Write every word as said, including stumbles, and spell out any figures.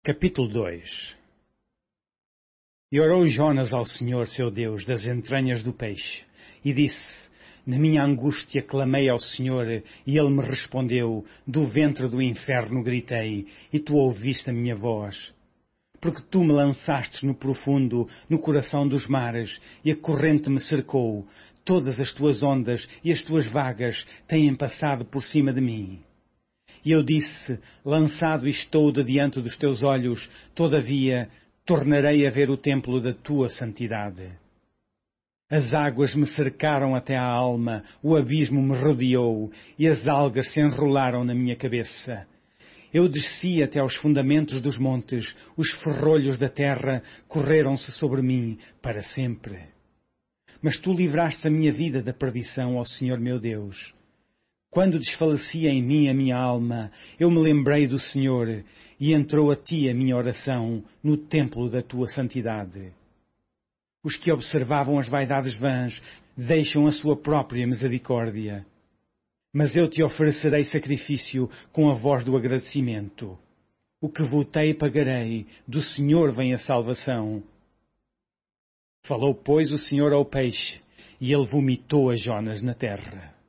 Capítulo dois. E orou Jonas ao Senhor, seu Deus, das entranhas do peixe, e disse: Na minha angústia clamei ao Senhor, e Ele me respondeu. Do ventre do inferno gritei, e Tu ouviste a minha voz. Porque Tu me lançastes no profundo, no coração dos mares, e a corrente me cercou. Todas as Tuas ondas e as Tuas vagas têm passado por cima de mim. E eu disse: lançado estou de diante dos teus olhos, todavia tornarei a ver o templo da tua santidade. As águas me cercaram até à alma, o abismo me rodeou, e as algas se enrolaram na minha cabeça. Eu desci até aos fundamentos dos montes, os ferrolhos da terra correram-se sobre mim para sempre. Mas tu livraste a minha vida da perdição, ó Senhor meu Deus. Quando desfalecia em mim a minha alma, eu me lembrei do Senhor, e entrou a ti a minha oração no templo da tua santidade. Os que observavam as vaidades vãs deixam a sua própria misericórdia. Mas eu te oferecerei sacrifício com a voz do agradecimento. O que votei pagarei, do Senhor vem a salvação. Falou, pois, o Senhor ao peixe, e ele vomitou a Jonas na terra.